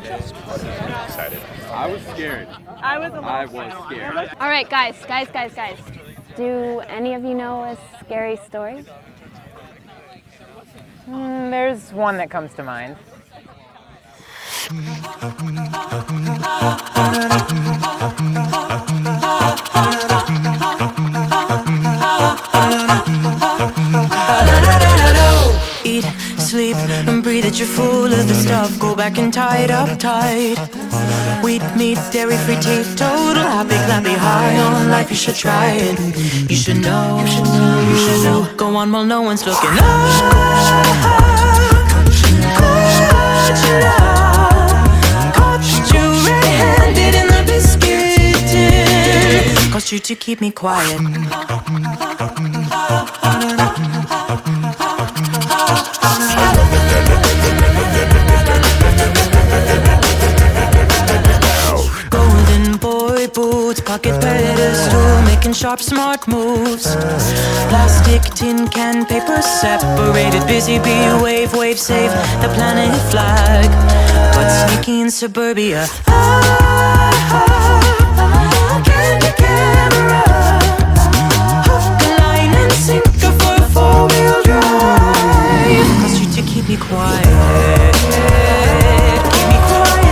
I'm excited. I was scared. I was scared. All right, guys. Do any of you know a scary story? There's one that comes to mind. Eat, sleep, and breathe it. You're full of the stuff. Go back and tie it up tight. Wheat, meat, dairy-free, teetotal, happy, clappy, high on life. You should try it. You should know. You should know. Go on while no one's looking. Caught you red-handed in the biscuit tin. Caused you to keep me quiet. Golden boy boots, pocket pedestal, making sharp, smart moves. Plastic, tin can, paper separated. Busy bee, wave, save the planet flag. But sneaky in suburbia. Candy camera. Hook, line, and sinker for a four-wheel drive. Caused you to keep me quiet. Keep me quiet.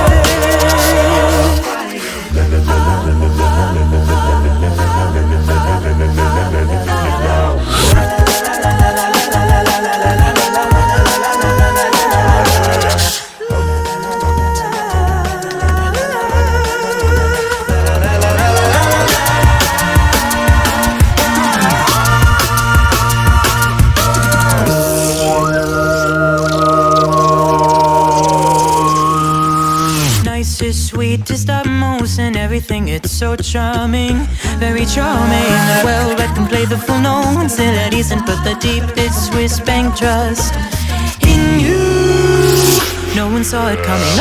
Nicest, sweetest, utmost, and everything. It's so charming, very charming. Well read and play the full known, still at ease and put the deepest Swiss bank trust in you. No one saw it coming.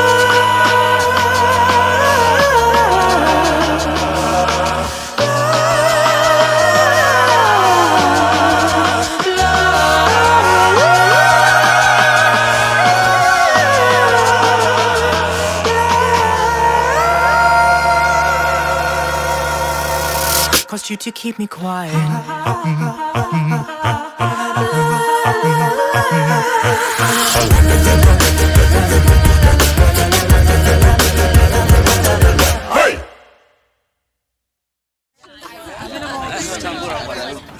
Caused you to keep me quiet. Hey!